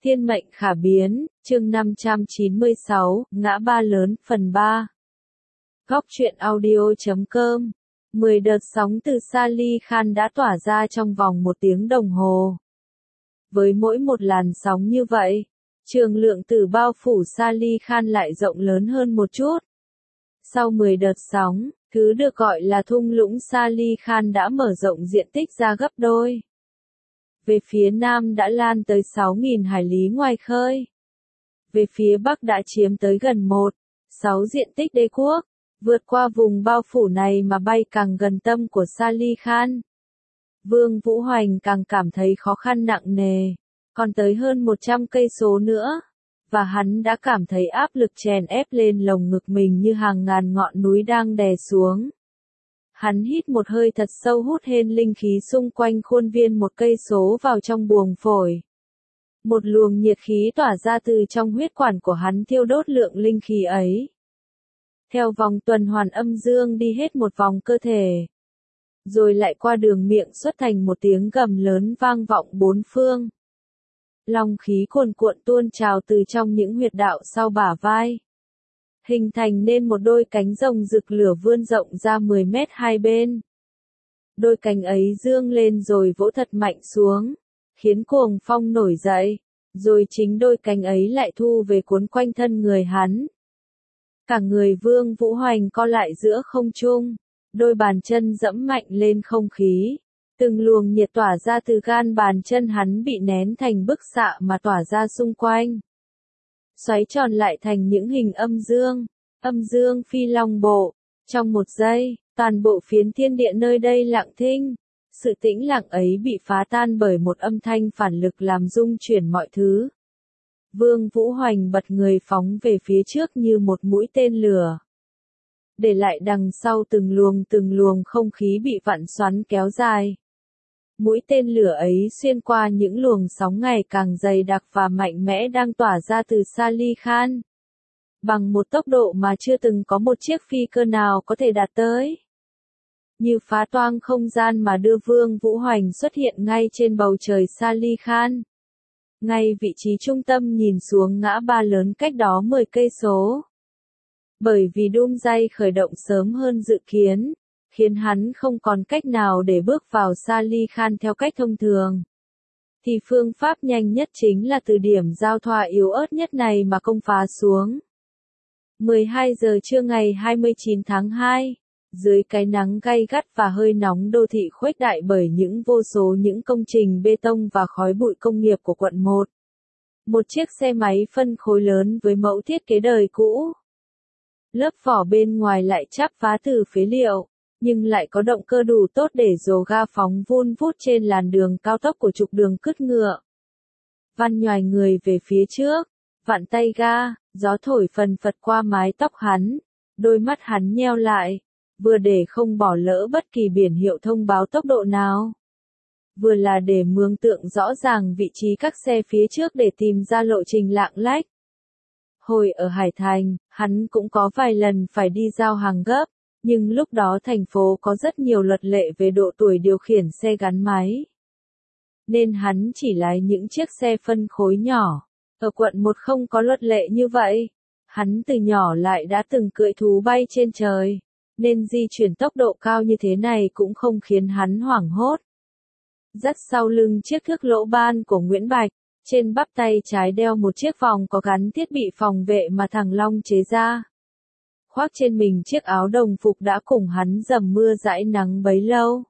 Thiên mệnh khả biến, chương 596, ngã ba lớn, phần 3. Góc truyện audio.com 10 đợt sóng từ Salih Khan đã tỏa ra trong vòng 1 tiếng đồng hồ. Với mỗi một làn sóng như vậy, trường lượng tử bao phủ Salih Khan lại rộng lớn hơn một chút. Sau 10 đợt sóng, thứ được gọi là thung lũng Salih Khan đã mở rộng diện tích ra gấp đôi. Về phía nam đã lan tới 6.000 hải lý ngoài khơi. Về phía bắc đã chiếm tới gần 1/6 diện tích đế quốc. Vượt qua vùng bao phủ này mà bay càng gần tâm của Salih Khan, Vương Vũ Hoành càng cảm thấy khó khăn nặng nề. Còn tới hơn 100 cây số nữa, và hắn đã cảm thấy áp lực chèn ép lên lồng ngực mình như hàng ngàn ngọn núi đang đè xuống. Hắn hít một hơi thật sâu, hút hên linh khí xung quanh khuôn viên 1 cây số vào trong buồng phổi. Một luồng nhiệt khí tỏa ra từ trong huyết quản của hắn thiêu đốt lượng linh khí ấy. Theo vòng tuần hoàn âm dương đi hết một vòng cơ thể. Rồi lại qua đường miệng xuất thành một tiếng gầm lớn vang vọng 4 phương. Long khí cuồn cuộn tuôn trào từ trong những huyệt đạo sau bả vai. Hình thành nên một đôi cánh rồng rực lửa vươn rộng ra 10 mét hai bên. Đôi cánh ấy dương lên rồi vỗ thật mạnh xuống, khiến cuồng phong nổi dậy, rồi chính đôi cánh ấy lại thu về cuốn quanh thân người hắn. Cả người Vương Vũ Hoành co lại giữa không trung, đôi bàn chân dẫm mạnh lên không khí. Từng luồng nhiệt tỏa ra từ gan bàn chân hắn bị nén thành bức xạ mà tỏa ra xung quanh. Xoáy tròn lại thành những hình âm dương phi long bộ. Trong 1 giây, toàn bộ phiến thiên địa nơi đây lặng thinh. Sự tĩnh lặng ấy bị phá tan bởi một âm thanh phản lực làm rung chuyển mọi thứ. Vương Vũ Hoành bật người phóng về phía trước như một mũi tên lửa. Để lại đằng sau từng luồng không khí bị vặn xoắn kéo dài. Mũi tên lửa ấy xuyên qua những luồng sóng ngày càng dày đặc và mạnh mẽ đang tỏa ra từ Salih Khan. Bằng một tốc độ mà chưa từng có một chiếc phi cơ nào có thể đạt tới. Như phá toang không gian mà đưa Vương Vũ Hoành xuất hiện ngay trên bầu trời Salih Khan. Ngay vị trí trung tâm nhìn xuống ngã ba lớn cách đó 10 cây số. Bởi vì Doomsday khởi động sớm hơn dự kiến, khiến hắn không còn cách nào để bước vào Salih Khan theo cách thông thường. Thì phương pháp nhanh nhất chính là từ điểm giao thoa yếu ớt nhất này mà công phá xuống. 12 giờ trưa ngày 29 tháng 2, dưới cái nắng gay gắt và hơi nóng đô thị khuếch đại bởi những vô số những công trình bê tông và khói bụi công nghiệp của quận 1. Một chiếc xe máy phân khối lớn với mẫu thiết kế đời cũ. Lớp vỏ bên ngoài lại chắp vá từ phế liệu, nhưng lại có động cơ đủ tốt để dồ ga phóng vun vút trên làn đường cao tốc của trục đường cứt ngựa. Văn nhoài người về phía trước, vặn tay ga, gió thổi phần phật qua mái tóc hắn, đôi mắt hắn nheo lại, vừa để không bỏ lỡ bất kỳ biển hiệu thông báo tốc độ nào, vừa là để mường tượng rõ ràng vị trí các xe phía trước để tìm ra lộ trình lạng lách. Hồi ở Hải Thành, hắn cũng có vài lần phải đi giao hàng gấp, nhưng lúc đó thành phố có rất nhiều luật lệ về độ tuổi điều khiển xe gắn máy. Nên hắn chỉ lái những chiếc xe phân khối nhỏ. Ở quận 1 không có luật lệ như vậy. Hắn từ nhỏ lại đã từng cưỡi thú bay trên trời, nên di chuyển tốc độ cao như thế này cũng không khiến hắn hoảng hốt. Dắt sau lưng chiếc thước lỗ ban của Nguyễn Bạch, trên bắp tay trái đeo một chiếc vòng có gắn thiết bị phòng vệ mà thằng Long chế ra. Khoác trên mình chiếc áo đồng phục đã cùng hắn dầm mưa dãi nắng bấy lâu.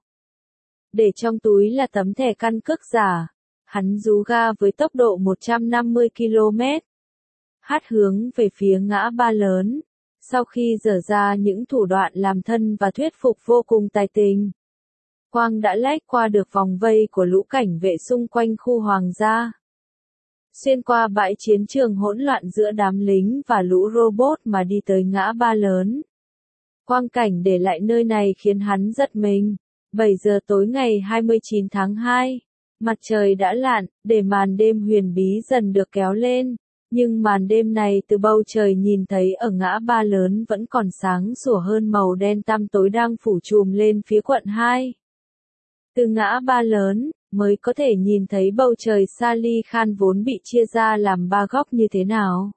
Để trong túi là tấm thẻ căn cước giả. Hắn rú ga với tốc độ 150 km. Hát hướng về phía ngã ba lớn. Sau khi dở ra những thủ đoạn làm thân và thuyết phục vô cùng tài tình, Quang đã lách qua được vòng vây của lũ cảnh vệ xung quanh khu hoàng gia. Xuyên qua bãi chiến trường hỗn loạn giữa đám lính và lũ robot mà đi tới ngã ba lớn. Quang cảnh để lại nơi này khiến hắn giật mình. 7 giờ tối ngày 29 tháng 2. Mặt trời đã lặn, để màn đêm huyền bí dần được kéo lên, nhưng màn đêm này từ bầu trời nhìn thấy ở ngã ba lớn vẫn còn sáng sủa hơn màu đen tăm tối đang phủ trùm lên phía quận 2. Từ ngã ba lớn, mới có thể nhìn thấy bầu trời Salih Khan vốn bị chia ra làm ba góc như thế nào.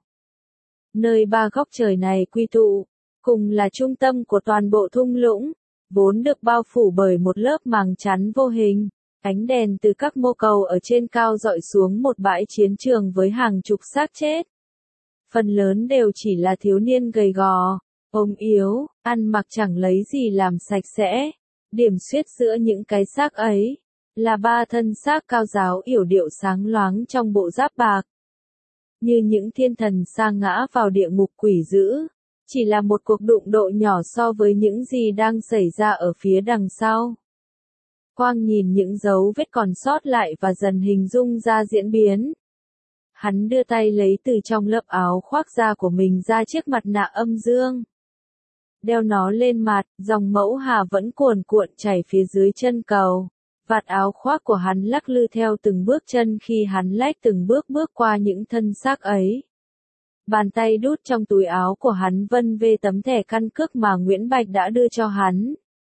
Nơi ba góc trời này quy tụ, cùng là trung tâm của toàn bộ thung lũng, vốn được bao phủ bởi một lớp màng chắn vô hình. Ánh đèn từ các mô cầu ở trên cao dọi xuống một bãi chiến trường với hàng chục xác chết. Phần lớn đều chỉ là thiếu niên gầy gò, ốm yếu, ăn mặc chẳng lấy gì làm sạch sẽ. Điểm xuyết giữa những cái xác ấy, là ba thân xác cao giáo yểu điệu sáng loáng trong bộ giáp bạc. Như những thiên thần sa ngã vào địa ngục quỷ dữ, chỉ là một cuộc đụng độ nhỏ so với những gì đang xảy ra ở phía đằng sau. Quang nhìn những dấu vết còn sót lại và dần hình dung ra diễn biến. Hắn đưa tay lấy từ trong lớp áo khoác da của mình ra chiếc mặt nạ âm dương. Đeo nó lên mặt, dòng mẫu hà vẫn cuồn cuộn chảy phía dưới chân cầu. Vạt áo khoác của hắn lắc lư theo từng bước chân khi hắn lách từng bước bước qua những thân xác ấy. Bàn tay đút trong túi áo của hắn vân vê tấm thẻ căn cước mà Nguyễn Bạch đã đưa cho hắn.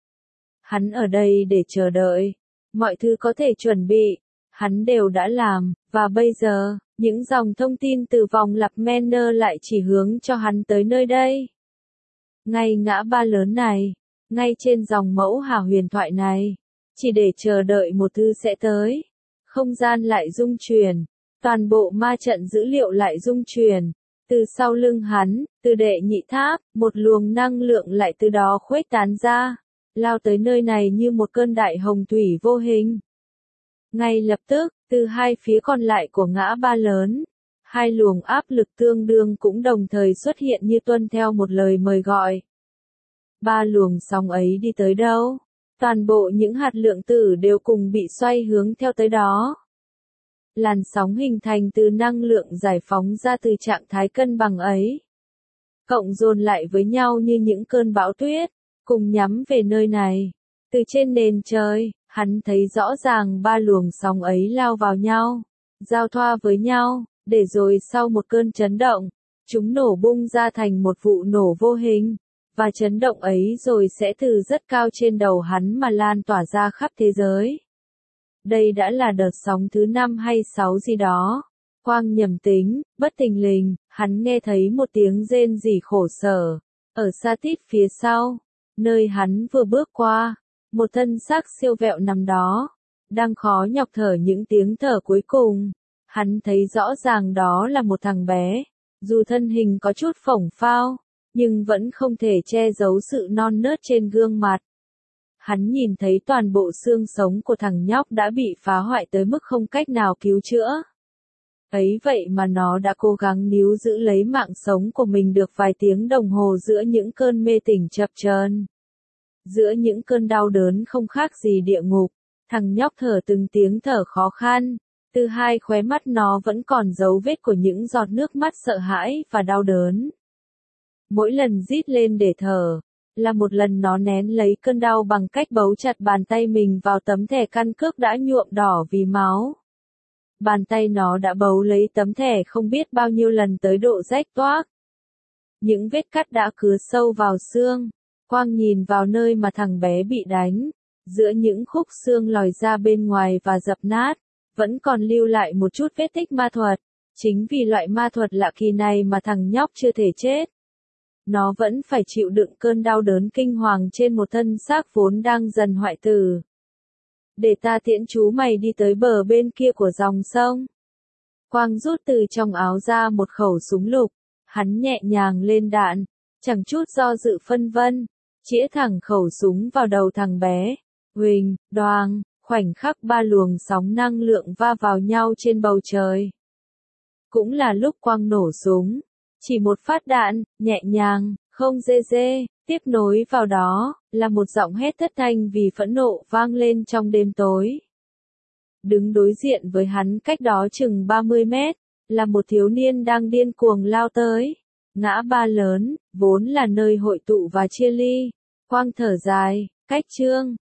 Hắn ở đây để chờ đợi. Mọi thứ có thể chuẩn bị, hắn đều đã làm, và bây giờ, những dòng thông tin từ vòng lặp Manor lại chỉ hướng cho hắn tới nơi đây. Ngay ngã ba lớn này, ngay trên dòng mẫu hà huyền thoại này, chỉ để chờ đợi một thứ sẽ tới. Không gian lại rung chuyển, toàn bộ ma trận dữ liệu lại rung chuyển. Từ sau lưng hắn, từ đệ nhị tháp, một luồng năng lượng lại từ đó khuếch tán ra, lao tới nơi này như một cơn đại hồng thủy vô hình. Ngay lập tức, từ hai phía còn lại của ngã ba lớn, hai luồng áp lực tương đương cũng đồng thời xuất hiện như tuân theo một lời mời gọi. Ba luồng sóng ấy đi tới đâu? Toàn bộ những hạt lượng tử đều cùng bị xoay hướng theo tới đó. Làn sóng hình thành từ năng lượng giải phóng ra từ trạng thái cân bằng ấy. Cộng dồn lại với nhau như những cơn bão tuyết, cùng nhắm về nơi này. Từ trên nền trời, hắn thấy rõ ràng ba luồng sóng ấy lao vào nhau, giao thoa với nhau, để rồi sau một cơn chấn động, chúng nổ bung ra thành một vụ nổ vô hình. Và chấn động ấy rồi sẽ từ rất cao trên đầu hắn mà lan tỏa ra khắp thế giới. Đây đã là đợt sóng thứ 5 hay 6 gì đó. Quang nhầm tính, bất thình lình, hắn nghe thấy một tiếng rên rỉ khổ sở. Ở xa tít phía sau, nơi hắn vừa bước qua, một thân xác siêu vẹo nằm đó, đang khó nhọc thở những tiếng thở cuối cùng. Hắn thấy rõ ràng đó là một thằng bé, dù thân hình có chút phổng phao, nhưng vẫn không thể che giấu sự non nớt trên gương mặt. Hắn nhìn thấy toàn bộ xương sống của thằng nhóc đã bị phá hoại tới mức không cách nào cứu chữa. Ấy vậy mà nó đã cố gắng níu giữ lấy mạng sống của mình được vài tiếng đồng hồ giữa những cơn mê tỉnh chập chờn. Giữa những cơn đau đớn không khác gì địa ngục, thằng nhóc thở từng tiếng thở khó khăn, từ hai khóe mắt nó vẫn còn dấu vết của những giọt nước mắt sợ hãi và đau đớn. Mỗi lần rít lên để thở, là một lần nó nén lấy cơn đau bằng cách bấu chặt bàn tay mình vào tấm thẻ căn cước đã nhuộm đỏ vì máu. Bàn tay nó đã bấu lấy tấm thẻ không biết bao nhiêu lần tới độ rách toác. Những vết cắt đã cứa sâu vào xương. Quang nhìn vào nơi mà thằng bé bị đánh, giữa những khúc xương lòi ra bên ngoài và dập nát, vẫn còn lưu lại một chút vết tích ma thuật. Chính vì loại ma thuật lạ kỳ này mà thằng nhóc chưa thể chết. Nó vẫn phải chịu đựng cơn đau đớn kinh hoàng trên một thân xác vốn đang dần hoại tử. Để ta tiễn chú mày đi tới bờ bên kia của dòng sông. Quang rút từ trong áo ra một khẩu súng lục, hắn nhẹ nhàng lên đạn, chẳng chút do dự phân vân, chĩa thẳng khẩu súng vào đầu thằng bé. Huỳnh, đoàng, khoảnh khắc ba luồng sóng năng lượng va vào nhau trên bầu trời. Cũng là lúc Quang nổ súng. Chỉ một phát đạn, nhẹ nhàng, không dê dê, tiếp nối vào đó, là một giọng hét thất thanh vì phẫn nộ vang lên trong đêm tối. Đứng đối diện với hắn cách đó chừng 30 mét, là một thiếu niên đang điên cuồng lao tới. Ngã ba lớn, vốn là nơi hội tụ và chia ly. Quang thở dài, cách chương.